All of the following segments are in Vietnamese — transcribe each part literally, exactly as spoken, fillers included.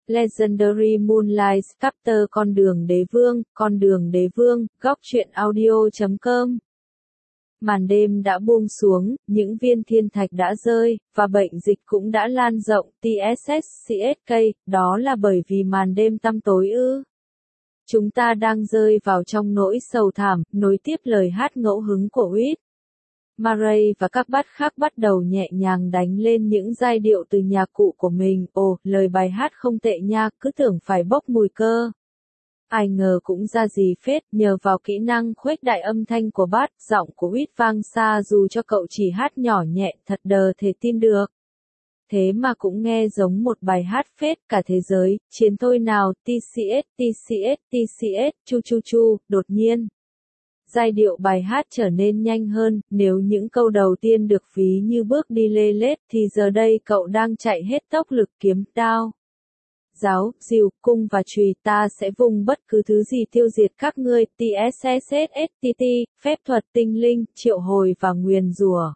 Legendary Moonlight Chapter Con đường đế vương, con đường đế vương, góc truyện audio chấm com. Màn đêm đã buông xuống, những viên thiên thạch đã rơi, và bệnh dịch cũng đã lan rộng. tê ét ét xê ét ca, đó là bởi vì màn đêm tăm tối ư. Chúng ta đang rơi vào trong nỗi sầu thảm, nối tiếp lời hát ngẫu hứng của Whit. Murray và các bát khác bắt đầu nhẹ nhàng đánh lên những giai điệu từ nhạc cụ của mình. Ồ, lời bài hát không tệ nha, cứ tưởng phải bốc mùi cơ. Ai ngờ cũng ra gì phết, nhờ vào kỹ năng khuếch đại âm thanh của bát, giọng của Whit vang xa dù cho cậu chỉ hát nhỏ nhẹ, thật đờ thể tin được. Thế mà cũng nghe giống một bài hát phết. Cả thế giới, chiến thôi nào, tê xê ét, tê xê ét, tê xê ét, chu chu chu, đột nhiên. Giai điệu bài hát trở nên nhanh hơn, nếu những câu đầu tiên được ví như bước đi lê lết thì giờ đây cậu đang chạy hết tốc lực kiếm đao. Giáo, dìu, cung và chùy, ta sẽ vùng bất cứ thứ gì tiêu diệt các ngươi. tê ét ét ét tê tê, phép thuật tinh linh, triệu hồi và nguyền rủa.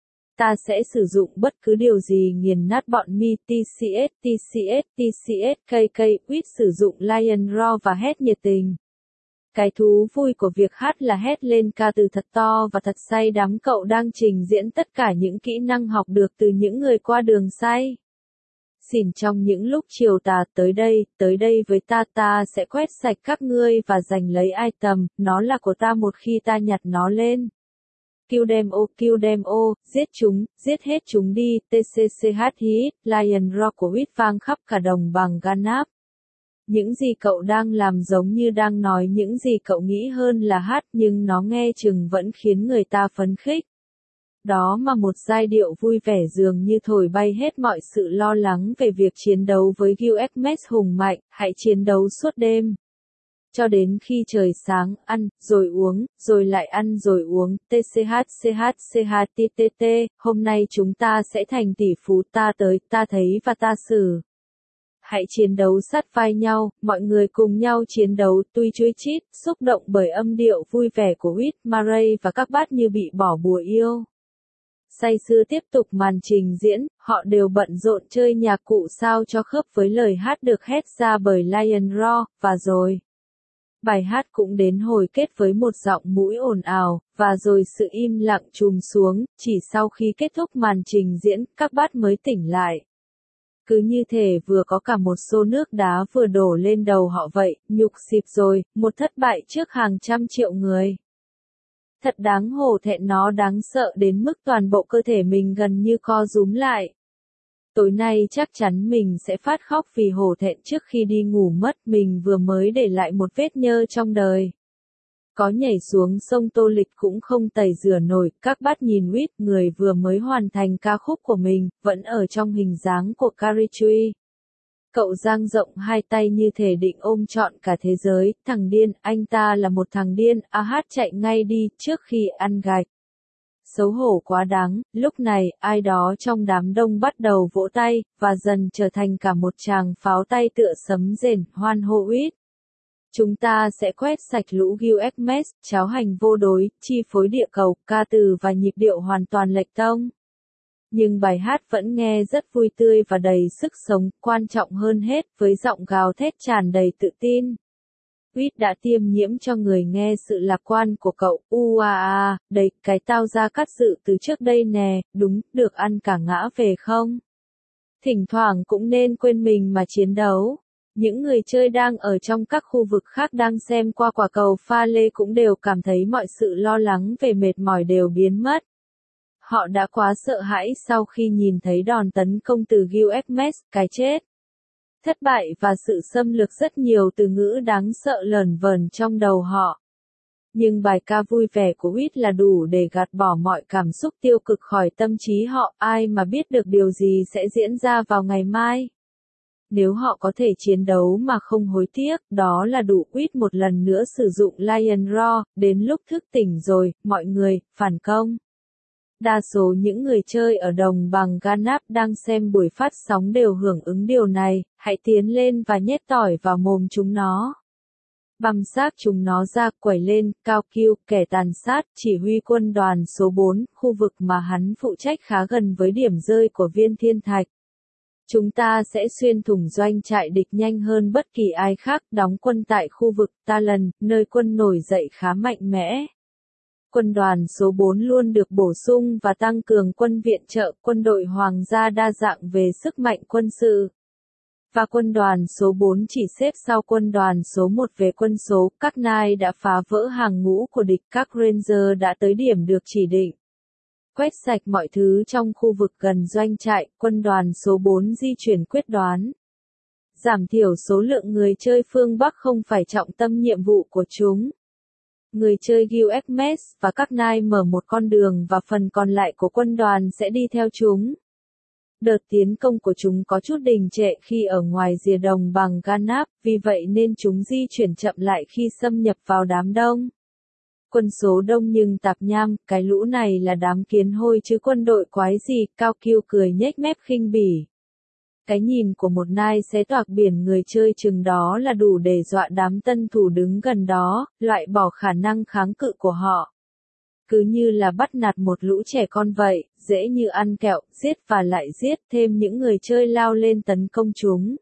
Ta sẽ sử dụng bất cứ điều gì nghiền nát bọn mi. tê xê ét, tê xê ét, tê xê ét ca ca, Whit sử dụng Lion Roar và hét nhiệt tình. Cái thú vui của việc hát là hét lên ca từ thật to và thật say đắm. Cậu đang trình diễn tất cả những kỹ năng học được từ những người qua đường say. Xỉn trong những lúc chiều tà, tới đây, tới đây với ta, ta sẽ quét sạch các ngươi và giành lấy item, nó là của ta một khi ta nhặt nó lên. Kill them all, kill them all, giết chúng, giết hết chúng đi. tê xê xê hát hit, Lion Roar của Whit vang khắp cả đồng bằng Ganap. Những gì cậu đang làm giống như đang nói những gì cậu nghĩ hơn là hát, nhưng nó nghe chừng vẫn khiến người ta phấn khích. Đó mà một giai điệu vui vẻ dường như thổi bay hết mọi sự lo lắng về việc chiến đấu với Gilgamesh hùng mạnh. Hãy chiến đấu suốt đêm. Cho đến khi trời sáng, ăn, rồi uống, rồi lại ăn rồi uống. tê xê hát xê hát xê hát tê tê tê, hôm nay chúng ta sẽ thành tỷ phú. Ta tới, ta thấy và ta xử. Hãy chiến đấu sát vai nhau, mọi người cùng nhau chiến đấu. Tuy chui chít, xúc động bởi âm điệu vui vẻ của Whit, Murray và các bát như bị bỏ bùa yêu. Say sưa tiếp tục màn trình diễn, họ đều bận rộn chơi nhạc cụ sao cho khớp với lời hát được hét ra bởi Lion Roar, và rồi. Bài hát cũng đến hồi kết với một giọng mũi ồn ào, và rồi sự im lặng trùm xuống. Chỉ sau khi kết thúc màn trình diễn, các bát mới tỉnh lại. Cứ như thể vừa có cả một xô nước đá vừa đổ lên đầu họ vậy. Nhục xịp rồi, một thất bại trước hàng trăm triệu người. Thật đáng hổ thẹn, nó đáng sợ đến mức toàn bộ cơ thể mình gần như co rúm lại. Tối nay chắc chắn mình sẽ phát khóc vì hổ thẹn trước khi đi ngủ mất. Mình vừa mới để lại một vết nhơ trong đời. Có nhảy xuống sông Tô Lịch cũng không tẩy rửa nổi. Các bát nhìn Whit, người vừa mới hoàn thành ca khúc của mình, vẫn ở trong hình dáng của Carrie. Cậu dang rộng hai tay như thể định ôm trọn cả thế giới. Thằng điên, anh ta là một thằng điên. A hát chạy ngay đi trước khi ăn gạch. Xấu hổ quá đáng. Lúc này, ai đó trong đám đông bắt đầu vỗ tay, và dần trở thành cả một tràng pháo tay tựa sấm rền, hoan hô Whit. Chúng ta sẽ quét sạch lũ Gilgamesh, cháo hành vô đối, chi phối địa cầu. Ca từ và nhịp điệu hoàn toàn lệch tông. Nhưng bài hát vẫn nghe rất vui tươi và đầy sức sống, quan trọng hơn hết, với giọng gào thét tràn đầy tự tin. Whit đã tiêm nhiễm cho người nghe sự lạc quan của cậu. U a a, đây, cái tao ra cắt dự từ trước đây nè, đúng, được ăn cả ngã về không? Thỉnh thoảng cũng nên quên mình mà chiến đấu. Những người chơi đang ở trong các khu vực khác đang xem qua quả cầu pha lê cũng đều cảm thấy mọi sự lo lắng về mệt mỏi đều biến mất. Họ đã quá sợ hãi sau khi nhìn thấy đòn tấn công từ Gilgamesh, cái chết, thất bại và sự xâm lược. Rất nhiều từ ngữ đáng sợ lởn vởn trong đầu họ. Nhưng bài ca vui vẻ của Whit là đủ để gạt bỏ mọi cảm xúc tiêu cực khỏi tâm trí họ. Ai mà biết được điều gì sẽ diễn ra vào ngày mai. Nếu họ có thể chiến đấu mà không hối tiếc, đó là đủ. Whit một lần nữa sử dụng Lion Roar, đến lúc thức tỉnh rồi, mọi người, phản công. Đa số những người chơi ở đồng bằng Ganap đang xem buổi phát sóng đều hưởng ứng điều này. Hãy tiến lên và nhét tỏi vào mồm chúng nó. Băm xác chúng nó ra, quẩy lên. Cao Kiêu, kẻ tàn sát, chỉ huy quân đoàn số bốn, khu vực mà hắn phụ trách khá gần với điểm rơi của viên thiên thạch. Chúng ta sẽ xuyên thủng doanh trại địch nhanh hơn bất kỳ ai khác, đóng quân tại khu vực Talon, nơi quân nổi dậy khá mạnh mẽ. Quân đoàn số bốn luôn được bổ sung và tăng cường quân viện trợ, quân đội hoàng gia đa dạng về sức mạnh quân sự. Và quân đoàn số bốn chỉ xếp sau quân đoàn số một về quân số, các nai đã phá vỡ hàng ngũ của địch, các Ranger đã tới điểm được chỉ định. Quét sạch mọi thứ trong khu vực gần doanh trại, quân đoàn số bốn di chuyển quyết đoán. Giảm thiểu số lượng người chơi phương Bắc không phải trọng tâm nhiệm vụ của chúng. Người chơi Gilgamesh và các nai mở một con đường và phần còn lại của quân đoàn sẽ đi theo chúng. Đợt tiến công của chúng có chút đình trệ khi ở ngoài rìa đồng bằng Ganap, vì vậy nên chúng di chuyển chậm lại khi xâm nhập vào đám đông. Quân số đông nhưng tạp nham, cái lũ này là đám kiến hôi chứ quân đội quái gì, Cao Kiêu cười nhếch mép khinh bỉ. Cái nhìn của một nai xé toạc biển người chơi chừng đó là đủ để dọa đám tân thủ đứng gần đó, loại bỏ khả năng kháng cự của họ. Cứ như là bắt nạt một lũ trẻ con vậy, dễ như ăn kẹo, giết và lại giết, thêm những người chơi lao lên tấn công chúng.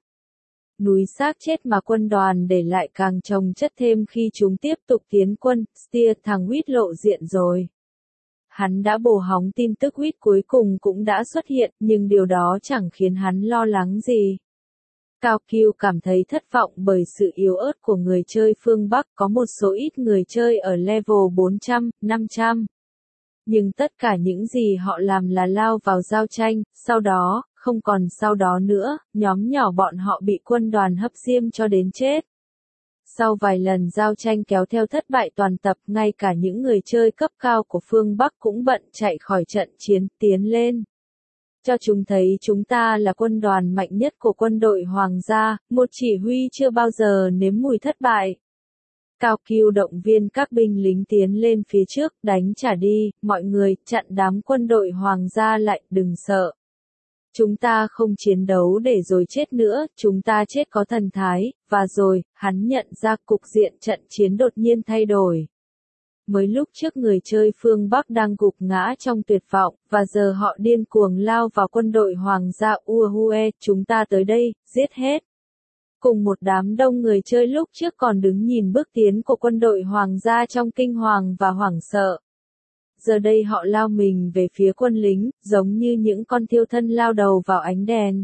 Núi xác chết mà quân đoàn để lại càng chồng chất thêm khi chúng tiếp tục tiến quân, Steer thằng Huýt lộ diện rồi. Hắn đã bổ hóng tin tức Huýt cuối cùng cũng đã xuất hiện, nhưng điều đó chẳng khiến hắn lo lắng gì. Cao Kiêu cảm thấy thất vọng bởi sự yếu ớt của người chơi phương Bắc, có một số ít người chơi ở level bốn trăm, năm trăm. Nhưng tất cả những gì họ làm là lao vào giao tranh, sau đó, không còn sau đó nữa, nhóm nhỏ bọn họ bị quân đoàn hấp diêm cho đến chết. Sau vài lần giao tranh kéo theo thất bại toàn tập, ngay cả những người chơi cấp cao của phương Bắc cũng bận chạy khỏi trận chiến, tiến lên. Cho chúng thấy chúng ta là quân đoàn mạnh nhất của quân đội hoàng gia, một chỉ huy chưa bao giờ nếm mùi thất bại. Cao Kiêu động viên các binh lính tiến lên phía trước, đánh trả đi, mọi người, chặn đám quân đội hoàng gia lại, đừng sợ. Chúng ta không chiến đấu để rồi chết nữa, chúng ta chết có thần thái, và rồi, hắn nhận ra cục diện trận chiến đột nhiên thay đổi. Mới lúc trước người chơi phương Bắc đang gục ngã trong tuyệt vọng, và giờ họ điên cuồng lao vào quân đội hoàng gia Uahue, chúng ta tới đây, giết hết. Cùng một đám đông người chơi lúc trước còn đứng nhìn bước tiến của quân đội hoàng gia trong kinh hoàng và hoảng sợ. Giờ đây họ lao mình về phía quân lính, giống như những con thiêu thân lao đầu vào ánh đèn.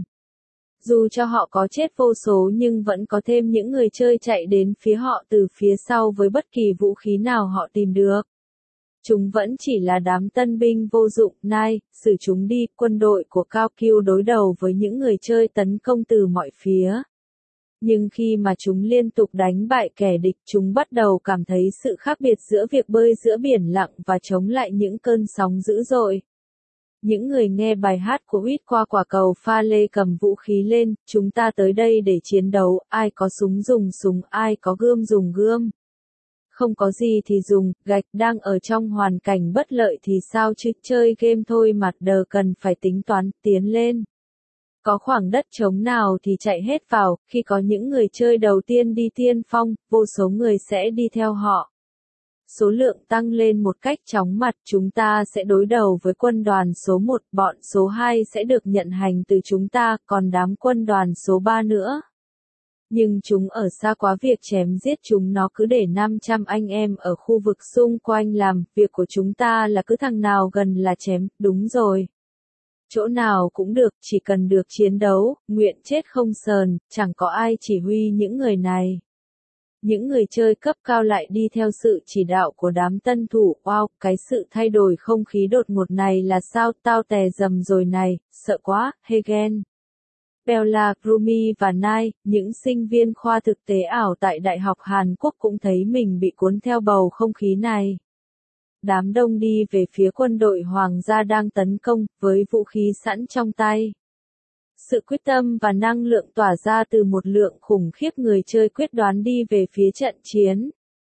Dù cho họ có chết vô số nhưng vẫn có thêm những người chơi chạy đến phía họ từ phía sau với bất kỳ vũ khí nào họ tìm được. Chúng vẫn chỉ là đám tân binh vô dụng, nai, xử chúng đi, quân đội của Cao Kiêu đối đầu với những người chơi tấn công từ mọi phía. Nhưng khi mà chúng liên tục đánh bại kẻ địch, chúng bắt đầu cảm thấy sự khác biệt giữa việc bơi giữa biển lặng và chống lại những cơn sóng dữ dội. Những người nghe bài hát của Huýt qua quả cầu pha lê cầm vũ khí lên, chúng ta tới đây để chiến đấu, ai có súng dùng súng, ai có gươm dùng gươm. Không có gì thì dùng, gạch, đang ở trong hoàn cảnh bất lợi thì sao chứ, chơi game thôi mà, đờ cần phải tính toán, tiến lên. Có khoảng đất trống nào thì chạy hết vào, khi có những người chơi đầu tiên đi tiên phong, vô số người sẽ đi theo họ. Số lượng tăng lên một cách chóng mặt, chúng ta sẽ đối đầu với quân đoàn số một, bọn số hai sẽ được nhận hành từ chúng ta, còn đám quân đoàn số ba nữa. Nhưng chúng ở xa quá việc chém giết chúng nó cứ để năm trăm anh em ở khu vực xung quanh làm, việc của chúng ta là cứ thằng nào gần là chém, đúng rồi. Chỗ nào cũng được, chỉ cần được chiến đấu, nguyện chết không sờn, chẳng có ai chỉ huy những người này. Những người chơi cấp cao lại đi theo sự chỉ đạo của đám tân thủ, wow, cái sự thay đổi không khí đột ngột này là sao, tao tè dầm rồi này, sợ quá, Hegen. Bella, Rumi và Nai, những sinh viên khoa thực tế ảo tại Đại học Hàn Quốc cũng thấy mình bị cuốn theo bầu không khí này. Đám đông đi về phía quân đội hoàng gia đang tấn công, với vũ khí sẵn trong tay. Sự quyết tâm và năng lượng tỏa ra từ một lượng khủng khiếp người chơi quyết đoán đi về phía trận chiến.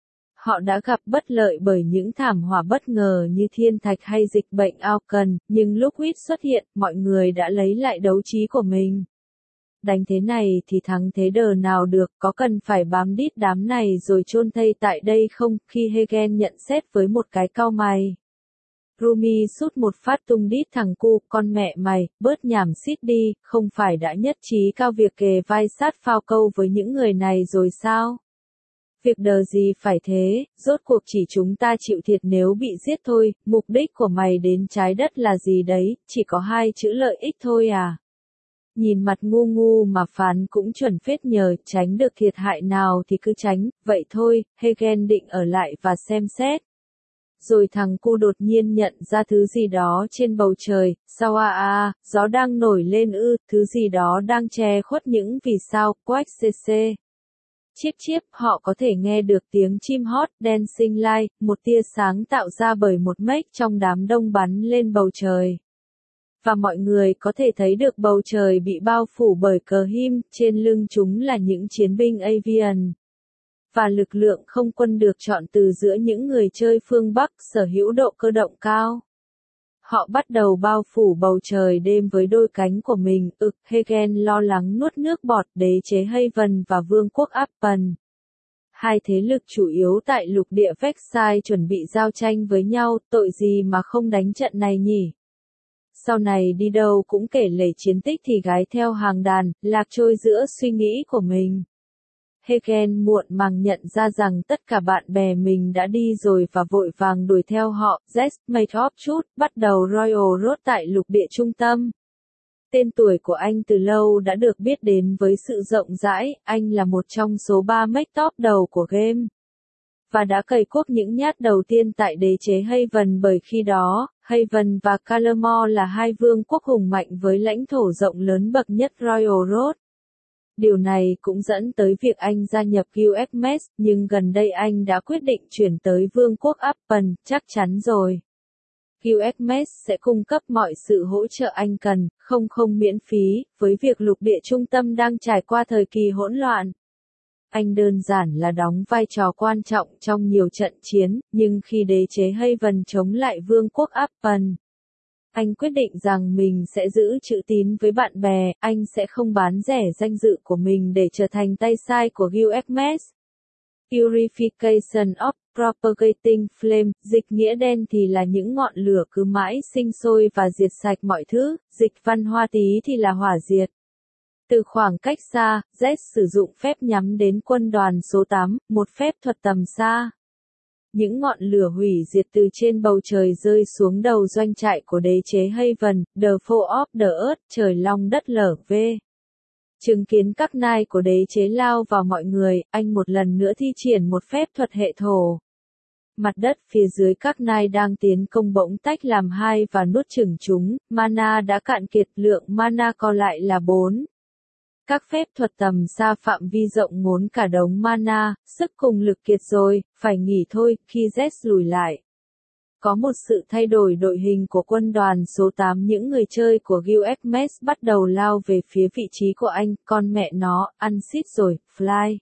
Họ đã gặp bất lợi bởi những thảm họa bất ngờ như thiên thạch hay dịch bệnh Aucan, nhưng lúc Huýt xuất hiện, mọi người đã lấy lại đấu trí của mình. Đánh thế này thì thắng thế đờ nào được, có cần phải bám đít đám này rồi chôn thây tại đây không, khi Hegen nhận xét với một cái cau mày. Rumi sút một phát tung đít thằng cu, con mẹ mày, bớt nhảm xít đi, không phải đã nhất trí cao việc kề vai sát phao câu với những người này rồi sao? Việc đờ gì phải thế, rốt cuộc chỉ chúng ta chịu thiệt nếu bị giết thôi, mục đích của mày đến trái đất là gì đấy, chỉ có hai chữ lợi ích thôi à? Nhìn mặt ngu ngu mà phán cũng chuẩn phết nhờ, tránh được thiệt hại nào thì cứ tránh, vậy thôi, Hegen định ở lại và xem xét. Rồi thằng cu đột nhiên nhận ra thứ gì đó trên bầu trời, sao à à, gió đang nổi lên ư, thứ gì đó đang che khuất những vì sao, quách cc. Chíp chíp, họ có thể nghe được tiếng chim hót, dancing light, một tia sáng tạo ra bởi một mếch trong đám đông bắn lên bầu trời. Và mọi người có thể thấy được bầu trời bị bao phủ bởi cờ him, trên lưng chúng là những chiến binh avian. Và lực lượng không quân được chọn từ giữa những người chơi phương Bắc sở hữu độ cơ động cao. Họ bắt đầu bao phủ bầu trời đêm với đôi cánh của mình, ực, Hegen lo lắng nuốt nước bọt, đế chế Haven và vương quốc Appen. Hai thế lực chủ yếu tại lục địa Vexai chuẩn bị giao tranh với nhau, tội gì mà không đánh trận này nhỉ? Sau này đi đâu cũng kể lể chiến tích thì gái theo hàng đàn, lạc trôi giữa suy nghĩ của mình. Hegen muộn màng nhận ra rằng tất cả bạn bè mình đã đi rồi và vội vàng đuổi theo họ. Z, made off chút, bắt đầu Royal Road tại lục địa trung tâm. Tên tuổi của anh từ lâu đã được biết đến với sự rộng rãi, anh là một trong số ba mech top đầu của game. Và đã cày cuốc những nhát đầu tiên tại đế chế Haven bởi khi đó, Haven và Calamore là hai vương quốc hùng mạnh với lãnh thổ rộng lớn bậc nhất Royal Road. Điều này cũng dẫn tới việc anh gia nhập Guild Hermes, nhưng gần đây anh đã quyết định chuyển tới vương quốc Appen, chắc chắn rồi. Guild Hermes sẽ cung cấp mọi sự hỗ trợ anh cần, không không miễn phí, với việc lục địa trung tâm đang trải qua thời kỳ hỗn loạn. Anh đơn giản là đóng vai trò quan trọng trong nhiều trận chiến, nhưng khi đế chế Haven chống lại vương quốc Appen, anh quyết định rằng mình sẽ giữ chữ tín với bạn bè, anh sẽ không bán rẻ danh dự của mình để trở thành tay sai của Guild Hermes. Purification of Propagating Flame, dịch nghĩa đen thì là những ngọn lửa cứ mãi sinh sôi và diệt sạch mọi thứ, dịch văn hoa tí thì là hỏa diệt. Từ khoảng cách xa, Z sử dụng phép nhắm đến quân đoàn số tám, một phép thuật tầm xa. Những ngọn lửa hủy diệt từ trên bầu trời rơi xuống đầu doanh trại của đế chế Haven, The Fall of the Earth, trời long đất lở v. Chứng kiến các nai của đế chế lao vào mọi người, anh một lần nữa thi triển một phép thuật hệ thổ. Mặt đất phía dưới các nai đang tiến công bỗng tách làm hai và nuốt chửng chúng, mana đã cạn kiệt, lượng mana còn lại là bốn. Các phép thuật tầm xa phạm vi rộng ngốn cả đống mana, sức cùng lực kiệt rồi, phải nghỉ thôi, khi Z lùi lại. Có một sự thay đổi đội hình của quân đoàn số tám, những người chơi của Guild Hermes bắt đầu lao về phía vị trí của anh, con mẹ nó, ăn xít rồi, fly.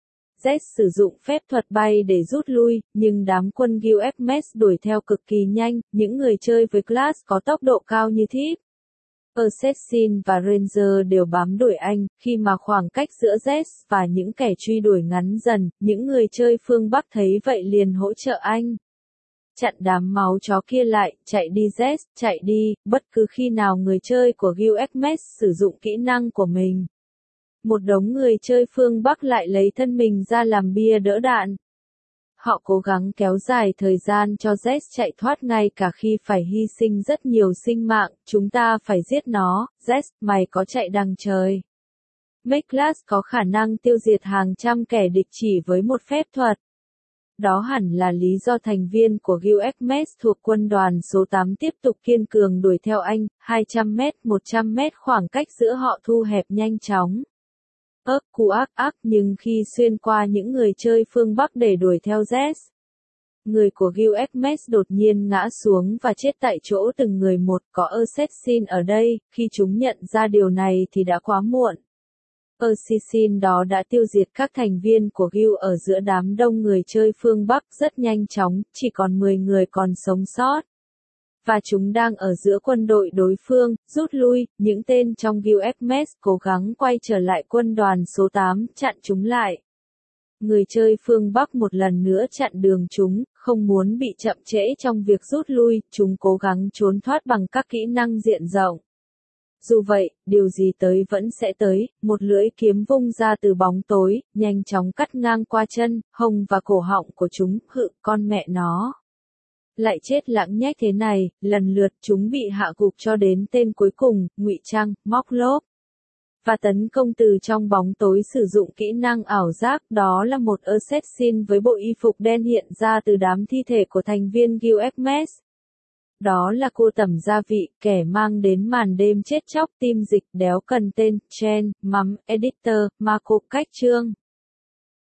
Z sử dụng phép thuật bay để rút lui, nhưng đám quân Guild Hermes đuổi theo cực kỳ nhanh, những người chơi với class có tốc độ cao như Thief, Assassin và Ranger đều bám đuổi anh, khi mà khoảng cách giữa Z và những kẻ truy đuổi ngắn dần, những người chơi phương Bắc thấy vậy liền hỗ trợ anh. Chặn đám máu chó kia lại, chạy đi Z, chạy đi, bất cứ khi nào người chơi của Guild Hermes sử dụng kỹ năng của mình. Một đống người chơi phương Bắc lại lấy thân mình ra làm bia đỡ đạn. Họ cố gắng kéo dài thời gian cho Z chạy thoát ngay cả khi phải hy sinh rất nhiều sinh mạng, chúng ta phải giết nó, Z, mày có chạy đằng trời. Meklas có khả năng tiêu diệt hàng trăm kẻ địch chỉ với một phép thuật. Đó hẳn là lý do thành viên của Guild Hermes thuộc quân đoàn số tám tiếp tục kiên cường đuổi theo anh, hai trăm mét, một trăm mét khoảng cách giữa họ thu hẹp nhanh chóng. Ớp cu ác ác nhưng khi xuyên qua những người chơi phương Bắc để đuổi theo Z, người của Guild Hermes đột nhiên ngã xuống và chết tại chỗ từng người một, có Assassin ở đây, khi chúng nhận ra điều này thì đã quá muộn. Assassin đó đã tiêu diệt các thành viên của Guild ở giữa đám đông người chơi phương Bắc rất nhanh chóng, chỉ còn mười người còn sống sót. Và chúng đang ở giữa quân đội đối phương, rút lui, những tên trong Guild Hermes cố gắng quay trở lại quân đoàn số tám, chặn chúng lại. Người chơi phương Bắc một lần nữa chặn đường chúng, không muốn bị chậm trễ trong việc rút lui, chúng cố gắng trốn thoát bằng các kỹ năng diện rộng. Dù vậy, điều gì tới vẫn sẽ tới, một lưỡi kiếm vung ra từ bóng tối, nhanh chóng cắt ngang qua chân, hông và cổ họng của chúng, hự, con mẹ nó. Lại chết lãng nhách thế này, lần lượt chúng bị hạ gục cho đến tên cuối cùng, ngụy trang, móc lốp. Và tấn công từ trong bóng tối sử dụng kỹ năng ảo giác, đó là một assassin với bộ y phục đen hiện ra từ đám thi thể của thành viên Guild Hermes. Đó là cô tẩm gia vị, kẻ mang đến màn đêm chết chóc tim dịch đéo cần tên, Chen, mắm, editor, Marco cách chương.